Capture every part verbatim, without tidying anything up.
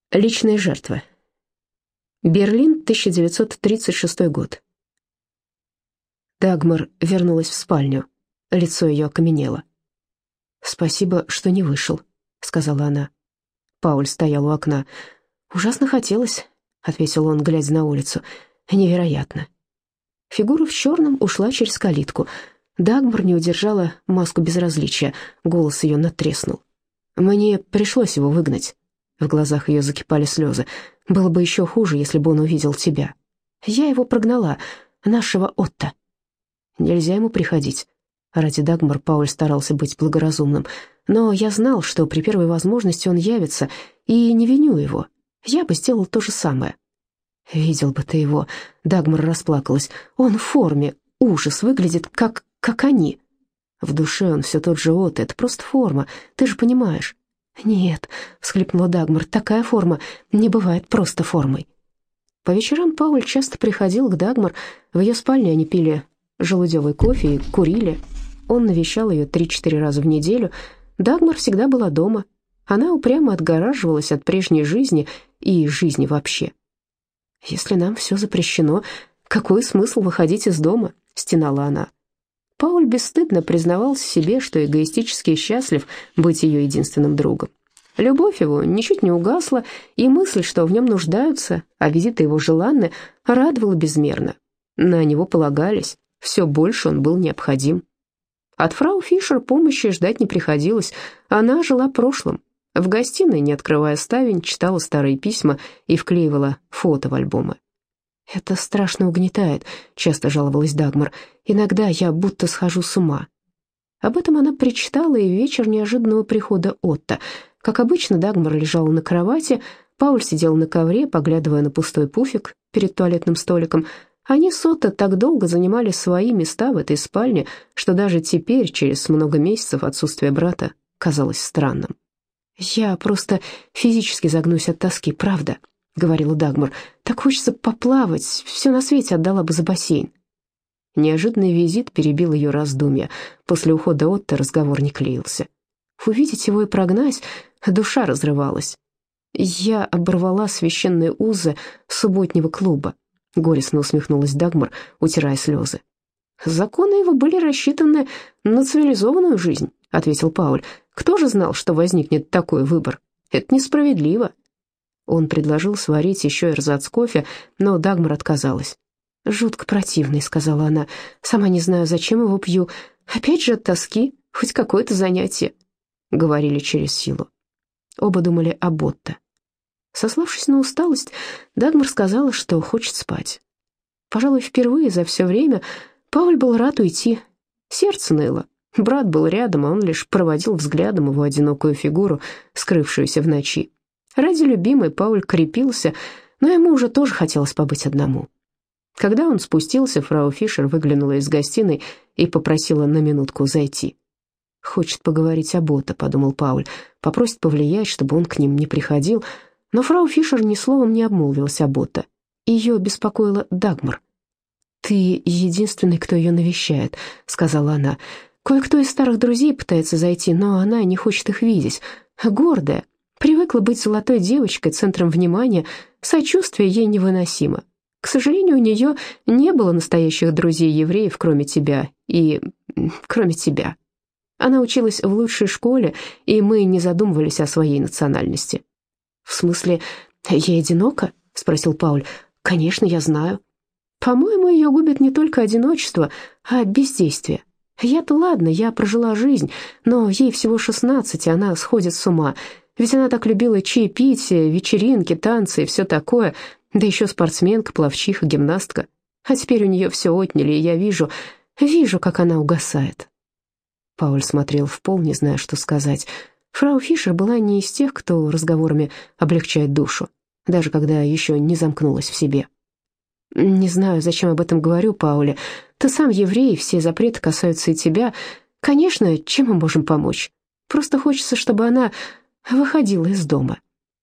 Личные жертвы. Берлин, тысяча девятьсот тридцать шестой год. Дагмар вернулась в спальню. Лицо ее окаменело. «Спасибо, что не вышел», — сказала она. Пауль стоял у окна. «Ужасно хотелось», — ответил он, глядя на улицу. «Невероятно». Фигура в черном ушла через калитку. Дагмар не удержала маску безразличия. Голос ее надтреснул. «Мне пришлось его выгнать». В глазах ее закипали слезы. «Было бы еще хуже, если бы он увидел тебя. Я его прогнала, нашего Отто». «Нельзя ему приходить». Ради Дагмар Пауль старался быть благоразумным. «Но я знал, что при первой возможности он явится, и не виню его. Я бы сделал то же самое». «Видел бы ты его», — Дагмар расплакалась. «Он в форме, ужас, выглядит как... как они». «В душе он все тот же Отто, это просто форма, ты же понимаешь». «Нет», — всхлипнула Дагмар, — «такая форма не бывает просто формой». По вечерам Пауль часто приходил к Дагмар. В ее спальне они пили желудевый кофе и курили. Он навещал ее три-четыре раза в неделю. Дагмар всегда была дома. Она упрямо отгораживалась от прежней жизни и жизни вообще. «Если нам все запрещено, какой смысл выходить из дома?» — стенала она. Пауль бесстыдно признавался себе, что эгоистически счастлив быть ее единственным другом. Любовь его ничуть не угасла, и мысль, что в нем нуждаются, а визиты его желанны, радовала безмерно. На него полагались, все больше он был необходим. От фрау Фишер помощи ждать не приходилось, она жила прошлым. В гостиной, не открывая ставень, читала старые письма и вклеивала фото в альбомы. «Это страшно угнетает», — часто жаловалась Дагмар. «Иногда я будто схожу с ума». Об этом она причитала и в вечер неожиданного прихода Отто. Как обычно, Дагмар лежала на кровати, Пауль сидел на ковре, поглядывая на пустой пуфик перед туалетным столиком. Они с Отто так долго занимали свои места в этой спальне, что даже теперь, через много месяцев отсутствия брата, казалось странным. «Я просто физически загнусь от тоски, правда», — говорила Дагмар. «Так хочется поплавать, все на свете отдала бы за бассейн». Неожиданный визит перебил ее раздумья. После ухода Отто разговор не клеился. Увидеть его и прогнать, душа разрывалась. «Я оборвала священные узы субботнего клуба», — горестно усмехнулась Дагмар, утирая слезы. «Законы его были рассчитаны на цивилизованную жизнь», — ответил Пауль. «Кто же знал, что возникнет такой выбор? Это несправедливо». Он предложил сварить еще эрзац кофе, но Дагмар отказалась. «Жутко противный», — сказала она. «Сама не знаю, зачем его пью. Опять же от тоски, хоть какое-то занятие», — говорили через силу. Оба думали об Отто. Сославшись на усталость, Дагмар сказала, что хочет спать. Пожалуй, впервые за все время Пауль был рад уйти. Сердце ныло. Брат был рядом, а он лишь проводил взглядом его одинокую фигуру, скрывшуюся в ночи. Ради любимой Пауль крепился, но ему уже тоже хотелось побыть одному. Когда он спустился, фрау Фишер выглянула из гостиной и попросила на минутку зайти. «Хочет поговорить об Отто», — подумал Пауль, попросит повлиять, чтобы он к ним не приходил, но фрау Фишер ни словом не обмолвилась об Отто. Ее беспокоила Дагмар. «Ты единственный, кто ее навещает», — сказала она. «Кое-кто из старых друзей пытается зайти, но она не хочет их видеть. Гордая, привыкла быть золотой девочкой, центром внимания, сочувствие ей невыносимо. К сожалению, у нее не было настоящих друзей-евреев, кроме тебя, и... кроме тебя. Она училась в лучшей школе, и мы не задумывались о своей национальности». «В смысле, я одинока?» — спросил Пауль. «Конечно, я знаю. По-моему, ее губит не только одиночество, а бездействие. Я-то ладно, я прожила жизнь, но ей всего шестнадцать, и она сходит с ума. Ведь она так любила чаепитие, вечеринки, танцы и все такое, да еще спортсменка, пловчиха, гимнастка. А теперь у нее все отняли, и я вижу, вижу, как она угасает». Пауль смотрел в пол, не зная, что сказать. Фрау Фишер была не из тех, кто разговорами облегчает душу, даже когда еще не замкнулась в себе. «Не знаю, зачем об этом говорю, Пауля. Ты сам еврей, все запреты касаются и тебя. Конечно, чем мы можем помочь? Просто хочется, чтобы она выходила из дома».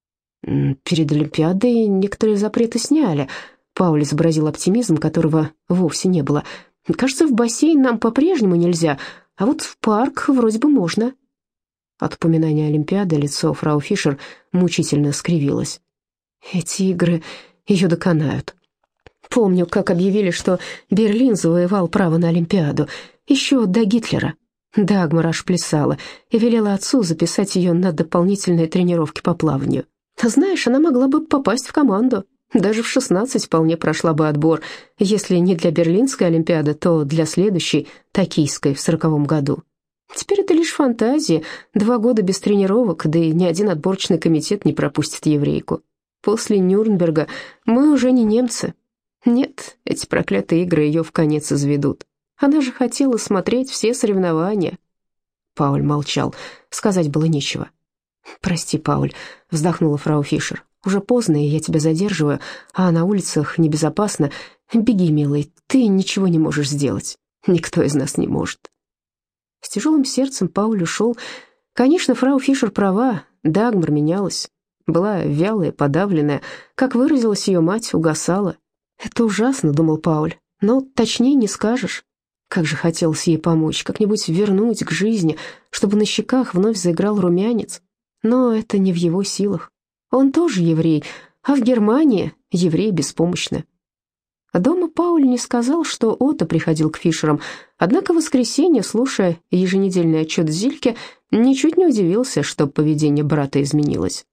«Перед Олимпиадой некоторые запреты сняли», — Пауль изобразил оптимизм, которого вовсе не было. «Кажется, в бассейн нам по-прежнему нельзя, а вот в парк вроде бы можно». От упоминания Олимпиады лицо фрау Фишер мучительно скривилось. Эти игры ее доконают. Помню, как объявили, что Берлин завоевал право на Олимпиаду, еще до Гитлера. Дагмар аж плясала и велела отцу записать ее на дополнительные тренировки по плаванию. Знаешь, она могла бы попасть в команду. Даже в шестнадцать вполне прошла бы отбор. Если не для Берлинской Олимпиады, то для следующей, токийской, в сороковом году. Теперь это лишь фантазии. Два года без тренировок, да и ни один отборочный комитет не пропустит еврейку. После Нюрнберга мы уже не немцы. Нет, эти проклятые игры ее в конец изведут. Она же хотела смотреть все соревнования. Пауль молчал. Сказать было нечего. «Прости, Пауль», — вздохнула фрау Фишер. «Уже поздно, и я тебя задерживаю, а на улицах небезопасно. Беги, милый, ты ничего не можешь сделать. Никто из нас не может». С тяжелым сердцем Пауль ушел. Конечно, фрау Фишер права, Дагмар менялась. Была вялая, подавленная. Как выразилась ее мать, угасала. «Это ужасно», — думал Пауль, — «но точнее не скажешь». Как же хотелось ей помочь, как-нибудь вернуть к жизни, чтобы на щеках вновь заиграл румянец. Но это не в его силах. Он тоже еврей, а в Германии евреи беспомощны. Дома Пауль не сказал, что Отто приходил к Фишерам, однако в воскресенье, слушая еженедельный отчет Зильке, ничуть не удивился, что поведение брата изменилось.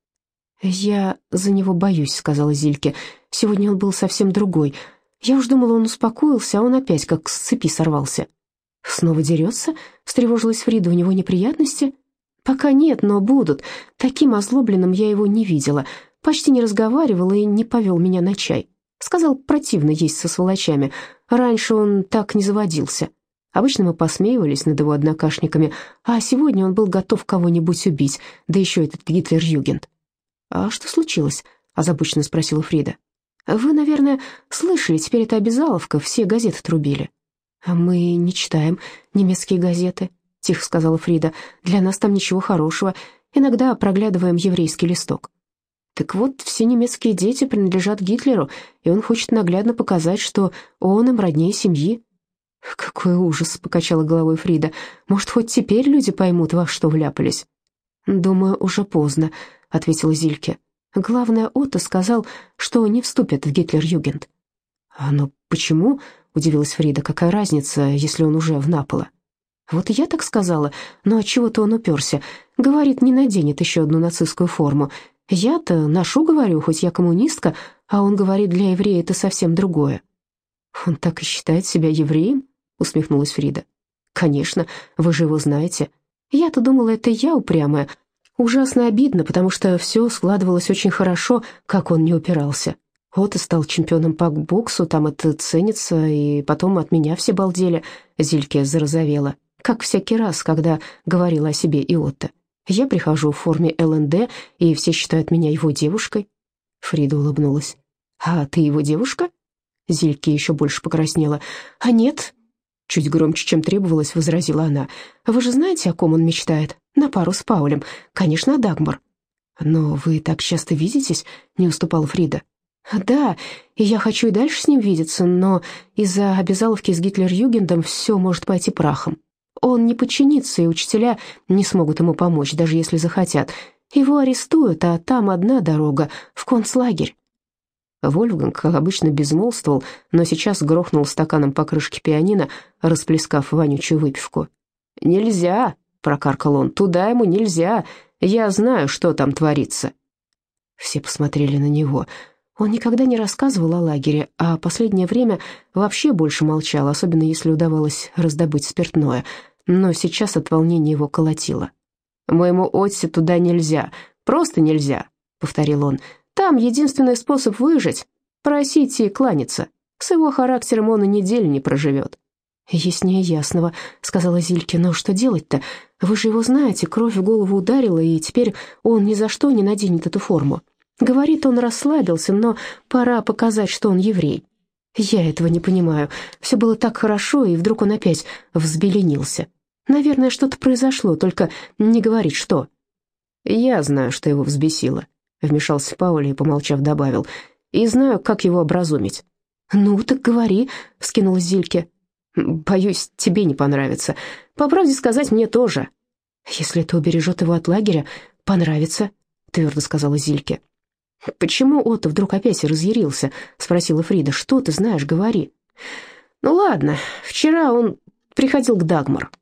«Я за него боюсь», — сказала Зильке. «Сегодня он был совсем другой. Я уж думала, он успокоился, а он опять как с цепи сорвался». «Снова дерется?» — встревожилась Фрида. «У него неприятности?» «Пока нет, но будут. Таким озлобленным я его не видела. Почти не разговаривал и не повел меня на чай. Сказал, противно есть со сволочами. Раньше он так не заводился. Обычно мы посмеивались над его однокашниками, а сегодня он был готов кого-нибудь убить, да еще этот Гитлер-Югент». «А что случилось?» — озабоченно спросила Фрида. «Вы, наверное, слышали, теперь это обязаловка, все газеты трубили». «Мы не читаем немецкие газеты», — тихо сказала Фрида. «Для нас там ничего хорошего. Иногда проглядываем еврейский листок». «Так вот, все немецкие дети принадлежат Гитлеру, и он хочет наглядно показать, что он им роднее семьи». «Какой ужас!» — покачала головой Фрида. «Может, хоть теперь люди поймут, во что вляпались?» «Думаю, уже поздно», — ответила Зильке. «Главное, Отто сказал, что не вступит в Гитлер-Югент». «А но почему?» — удивилась Фрида. «Какая разница, если он уже в Наполе?» «Вот и я так сказала, но отчего-то он уперся. Говорит, не наденет еще одну нацистскую форму. Я-то ношу, говорю, хоть я коммунистка, а он говорит, для еврея это совсем другое». «Он так и считает себя евреем?» — усмехнулась Фрида. «Конечно, вы же его знаете. Я-то думала, это я упрямая. Ужасно обидно, потому что все складывалось очень хорошо, как он не упирался. Вот и стал чемпионом по боксу, там это ценится, и потом от меня все балдели». Зильке зарозовела, как всякий раз, когда говорила о себе и Отто. «Я прихожу в форме эл эн дэ, и все считают меня его девушкой». Фрида улыбнулась. «А ты его девушка?» Зильке еще больше покраснела. «А нет», — чуть громче, чем требовалось, возразила она. «Вы же знаете, о ком он мечтает? На пару с Паулем. Конечно, Дагмар». «Но вы так часто видитесь?» — не уступала Фрида. «Да, и я хочу и дальше с ним видеться, но из-за обязаловки с Гитлер-Югендом все может пойти прахом. Он не подчинится, и учителя не смогут ему помочь, даже если захотят. Его арестуют, а там одна дорога — в концлагерь». Вольфганг, как обычно, безмолвствовал, но сейчас грохнул стаканом по крышке пианино, расплескав вонючую выпивку. «Нельзя!» — прокаркал он. «Туда ему нельзя! Я знаю, что там творится!» Все посмотрели на него. Он никогда не рассказывал о лагере, а последнее время вообще больше молчал, особенно если удавалось раздобыть спиртное. Но сейчас от волнения его колотило. «Моему Отсе туда нельзя, просто нельзя», — повторил он. «Там единственный способ выжить — просить и кланяться. С его характером он и недели не проживет». «Яснее ясного», — сказала Зильке. «Но что делать-то? Вы же его знаете, кровь в голову ударила, и теперь он ни за что не наденет эту форму. Говорит, он расслабился, но пора показать, что он еврей. Я этого не понимаю. Все было так хорошо, и вдруг он опять взбеленился. Наверное, что-то произошло, только не говорит, что». «Я знаю, что его взбесило», — вмешался Пауль и, помолчав, добавил. «И знаю, как его образумить». «Ну, так говори», — вскинулась Зильке. «Боюсь, тебе не понравится. По правде сказать, мне тоже». «Если это убережет его от лагеря, понравится», — твердо сказала Зильке. «Почему Отто вдруг опять разъярился?» — спросила Фрида. «Что ты знаешь? Говори». «Ну ладно, вчера он приходил к Дагмар».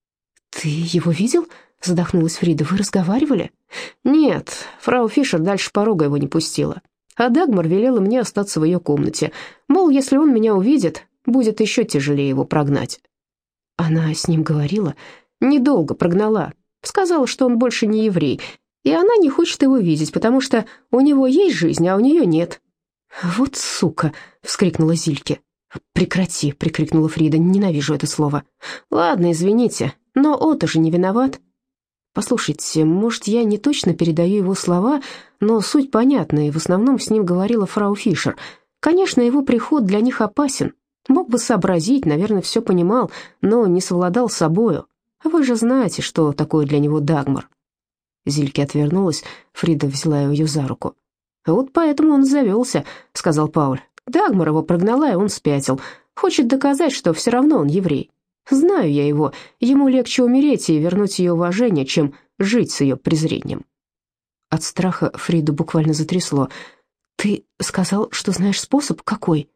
«Ты его видел?» — задохнулась Фрида. «Вы разговаривали?» «Нет, фрау Фишер дальше порога его не пустила. А Дагмар велела мне остаться в ее комнате. Мол, если он меня увидит, будет еще тяжелее его прогнать». «Она с ним говорила?» «Недолго прогнала. Сказала, что он больше не еврей, и она не хочет его видеть, потому что у него есть жизнь, а у нее нет». «Вот сука!» — вскрикнула Зильке. «Прекрати!» — прикрикнула Фрида. «Ненавижу это слово». «Ладно, извините, но Отто же не виноват». «Послушайте, может, я не точно передаю его слова, но суть понятна, и в основном с ним говорила фрау Фишер. Конечно, его приход для них опасен. Мог бы сообразить, наверное, все понимал, но не совладал с собою. Вы же знаете, что такое для него Дагмар». Зильке отвернулась, Фрида взяла ее за руку. «Вот поэтому он завелся», — сказал Пауль. «Дагмар его прогнала, и он спятил. Хочет доказать, что все равно он еврей. Знаю я его, ему легче умереть и вернуть ее уважение, чем жить с ее презрением». От страха Фриду буквально затрясло. «Ты сказал, что знаешь способ? Какой?»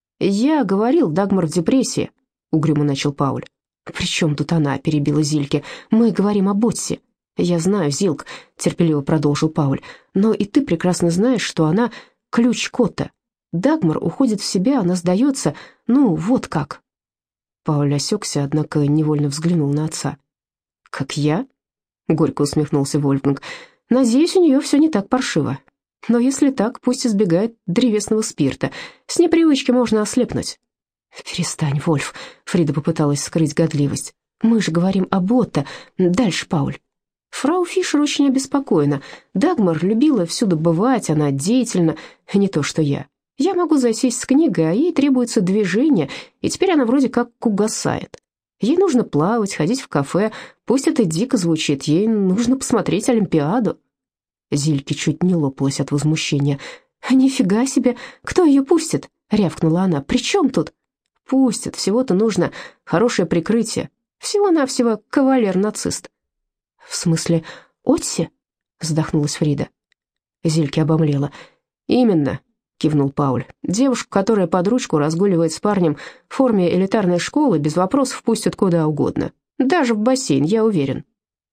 «Я говорил, Дагмар в депрессии», — угрюмо начал Пауль. «При чем тут она?» — перебила Зильке. «Мы говорим о Ботсе». «Я знаю, Зилк», — терпеливо продолжил Пауль, «но и ты прекрасно знаешь, что она ключ Котта. Дагмар уходит в себя, она сдается, ну, вот как». Пауль осекся, однако невольно взглянул на отца. «Как я?» — горько усмехнулся Вольфганг. «Надеюсь, у нее все не так паршиво. Но если так, пусть избегает древесного спирта. С непривычки можно ослепнуть». «Перестань, Вольф», — Фрида попыталась скрыть годливость. «Мы же говорим об Отто. Дальше, Пауль». Фрау Фишер очень обеспокоена. Дагмар любила всюду бывать, она деятельна, не то что я. Я могу засесть с книгой, а ей требуется движение, и теперь она вроде как угасает. Ей нужно плавать, ходить в кафе, пусть это дико звучит, ей нужно посмотреть Олимпиаду». Зильке чуть не лопалась от возмущения. «Нифига себе, кто ее пустит?» — рявкнула она. «При чем тут?» «Пустят, всего-то нужно хорошее прикрытие. Всего-навсего кавалер-нацист». «В смысле, Отси?» — вздохнулась Фрида. Зильке обомлела. «Именно», — кивнул Пауль. «Девушку, которая под ручку разгуливает с парнем в форме элитарной школы, без вопросов пустят куда угодно. Даже в бассейн, я уверен».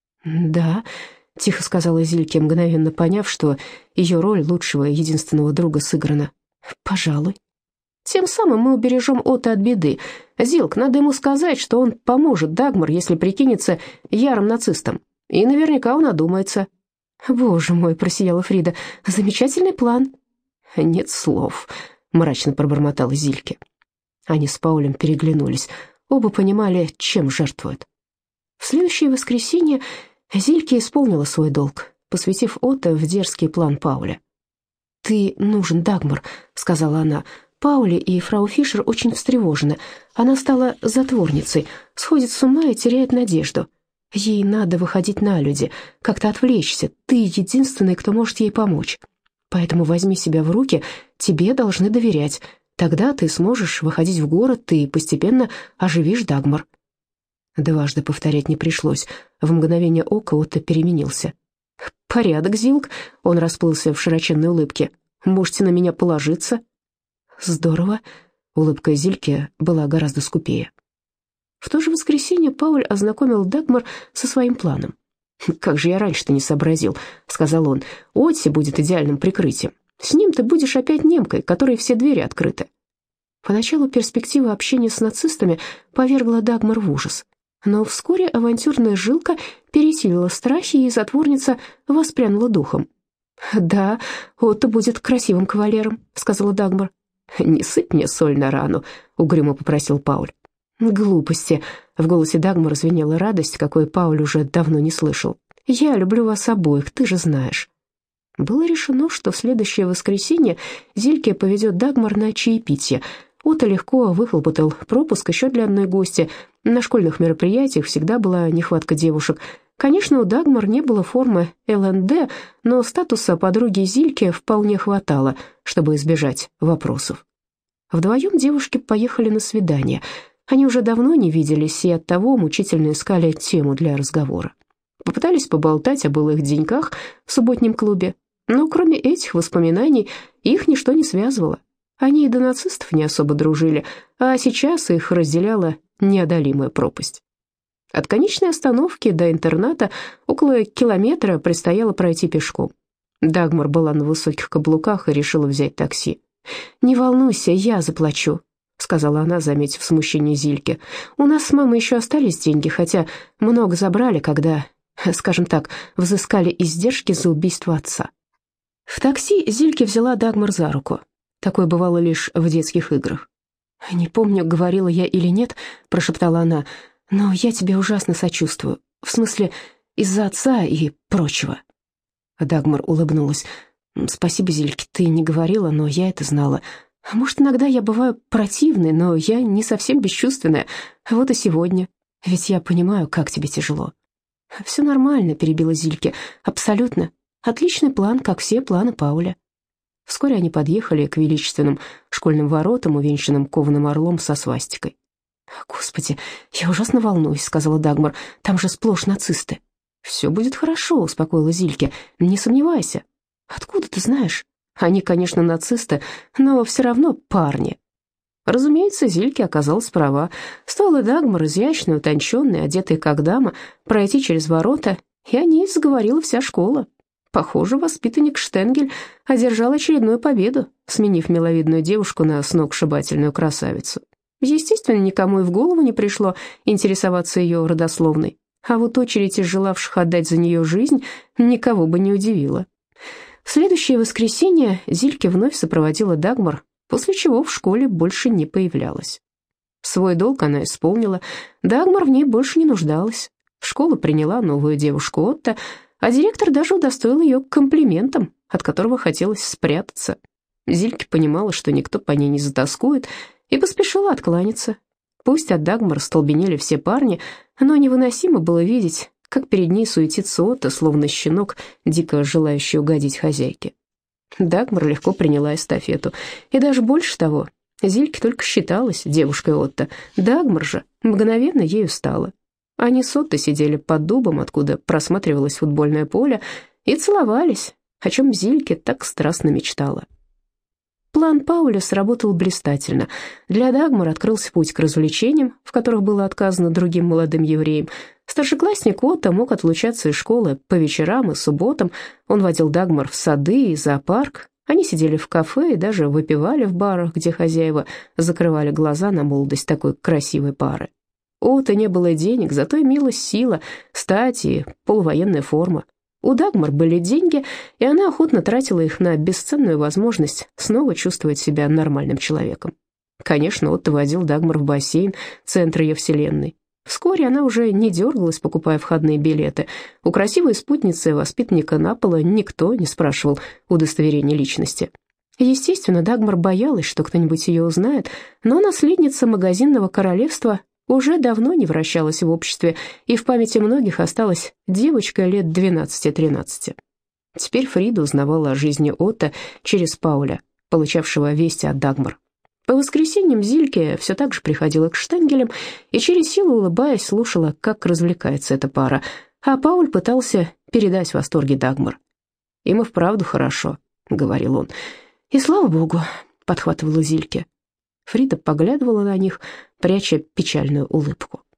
«Да», — тихо сказала Зильке, мгновенно поняв, что ее роль лучшего и единственного друга сыграна. «Пожалуй». «Тем самым мы убережем Отто от беды. Зилк, надо ему сказать, что он поможет Дагмар, если прикинется ярым нацистом. И наверняка он одумается». «Боже мой», — просияла Фрида, — «замечательный план». «Нет слов», — мрачно пробормотала Зильке. Они с Паулем переглянулись. Оба понимали, чем жертвуют. В следующее воскресенье Зильке исполнила свой долг, посвятив Отто в дерзкий план Пауля. «Ты нужен, Дагмар», — сказала она. «Паули и фрау Фишер очень встревожены. Она стала затворницей, сходит с ума и теряет надежду. Ей надо выходить на люди, как-то отвлечься. Ты единственный, кто может ей помочь. Поэтому возьми себя в руки, тебе должны доверять. Тогда ты сможешь выходить в город и постепенно оживишь Дагмар». Дважды повторять не пришлось. В мгновение ока Отто переменился. «Порядок, Зилк», — он расплылся в широченной улыбке. «Можете на меня положиться». «Здорово», — улыбка Зильки была гораздо скупее. В то же воскресенье Пауль ознакомил Дагмар со своим планом. «Как же я раньше-то не сообразил», — сказал он. «Отси будет идеальным прикрытием. С ним ты будешь опять немкой, которой все двери открыты». Поначалу перспектива общения с нацистами повергла Дагмар в ужас. Но вскоре авантюрная жилка пересилила страхи, и затворница воспрянула духом. «Да, Отто будет красивым кавалером», — сказала Дагмар. «Не сыпь мне соль на рану», — угрюмо попросил Пауль. «Глупости», — в голосе Дагмар звенела радость, какой Пауль уже давно не слышал. «Я люблю вас обоих, ты же знаешь». Было решено, что в следующее воскресенье Зильке поведет Дагмар на чаепитие. Отто легко выхлопотал пропуск еще для одной гости. На школьных мероприятиях всегда была нехватка девушек. Конечно, у Дагмар не было формы эл эн дэ, но статуса подруги Зильке вполне хватало, чтобы избежать вопросов. Вдвоем девушки поехали на свидание. Они уже давно не виделись и оттого мучительно искали тему для разговора. Попытались поболтать о былых деньках в субботнем клубе, Но кроме этих воспоминаний их ничто не связывало. Они и до нацистов не особо дружили, а сейчас их разделяла неодолимая пропасть. От конечной остановки до интерната около километра предстояло пройти пешком. Дагмар была на высоких каблуках и решила взять такси. «Не волнуйся, я заплачу», — сказала она, заметив смущение Зильки. «У нас с мамой еще остались деньги, хотя много забрали, когда, скажем так, взыскали издержки за убийство отца». В такси Зильке взяла Дагмар за руку. Такое бывало лишь в детских играх. «Не помню, говорила я или нет», — прошептала она, — «но я тебе ужасно сочувствую. В смысле, из-за отца и прочего». Дагмар улыбнулась. «Спасибо, Зильке, ты не говорила, но я это знала. Может, иногда я бываю противной, но я не совсем бесчувственная. Вот и сегодня. Ведь я понимаю, как тебе тяжело». «Все нормально», — перебила Зильке. «Абсолютно. Отличный план, как все планы Пауля». Вскоре они подъехали к величественным школьным воротам, увенчанным кованым орлом со свастикой. «Господи, я ужасно волнуюсь», — сказала Дагмар. «Там же сплошь нацисты». «Все будет хорошо», — успокоила Зильке. «Не сомневайся». «Откуда ты знаешь?» «Они, конечно, нацисты, но все равно парни». Разумеется, Зильке оказалась права. Стоило Дагмар, изящной, утонченной, одетой как дама, пройти через ворота, и о ней заговорила вся школа. Похоже, воспитанник Штенгель одержал очередную победу, сменив миловидную девушку на сногсшибательную красавицу. Естественно, никому и в голову не пришло интересоваться ее родословной, а вот очередь из желавших отдать за нее жизнь никого бы не удивила. В следующее воскресенье Зильке вновь сопроводила Дагмар, после чего в школе больше не появлялась. Свой долг она исполнила, Дагмар в ней больше не нуждалась. В школу приняла новую девушку Отто, а директор даже удостоил ее комплиментом, от которого хотелось спрятаться. Зильке понимала, что никто по ней не затоскует, и поспешила откланяться. Пусть от Дагмар столбенели все парни, но невыносимо было видеть, как перед ней суетится Отто, словно щенок, дико желающий угодить хозяйке. Дагмар легко приняла эстафету, и даже больше того, Зильке только считалась девушкой Отто, Дагмар же мгновенно ею стала. Они с Отто сидели под дубом, откуда просматривалось футбольное поле, и целовались, о чем Зильке так страстно мечтала. План Пауля сработал блистательно. Для Дагмар открылся путь к развлечениям, в которых было отказано другим молодым евреям. Старшеклассник Отто мог отлучаться из школы по вечерам и субботам. Он водил Дагмар в сады и зоопарк. Они сидели в кафе и даже выпивали в барах, где хозяева закрывали глаза на молодость такой красивой пары. У Отто не было денег, зато имелась сила, стать и полувоенная форма. У Дагмар были деньги, и она охотно тратила их на бесценную возможность снова чувствовать себя нормальным человеком. Конечно, Отто водил Дагмар в бассейн, центр ее вселенной. Вскоре она уже не дергалась, покупая входные билеты. У красивой спутницы воспитанника Напола никто не спрашивал удостоверения личности. Естественно, Дагмар боялась, что кто-нибудь ее узнает, но наследница магазинного королевства уже давно не вращалась в обществе, и в памяти многих осталась девочка лет двенадцати-тринадцати. Теперь Фрида узнавала о жизни Отто через Пауля, получавшего вести от Дагмар. По воскресеньям Зильке все так же приходила к Штенгелям и через силу, улыбаясь, слушала, как развлекается эта пара, а Пауль пытался передать восторги Дагмар. «Им и вправду хорошо», — говорил он. «И слава богу», — подхватывала Зильке. Фрида поглядывала на них, пряча печальную улыбку.